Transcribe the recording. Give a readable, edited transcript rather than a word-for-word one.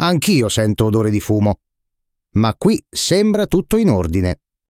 Anch'io sento odore di fumo. Ma qui sembra tutto in ordine.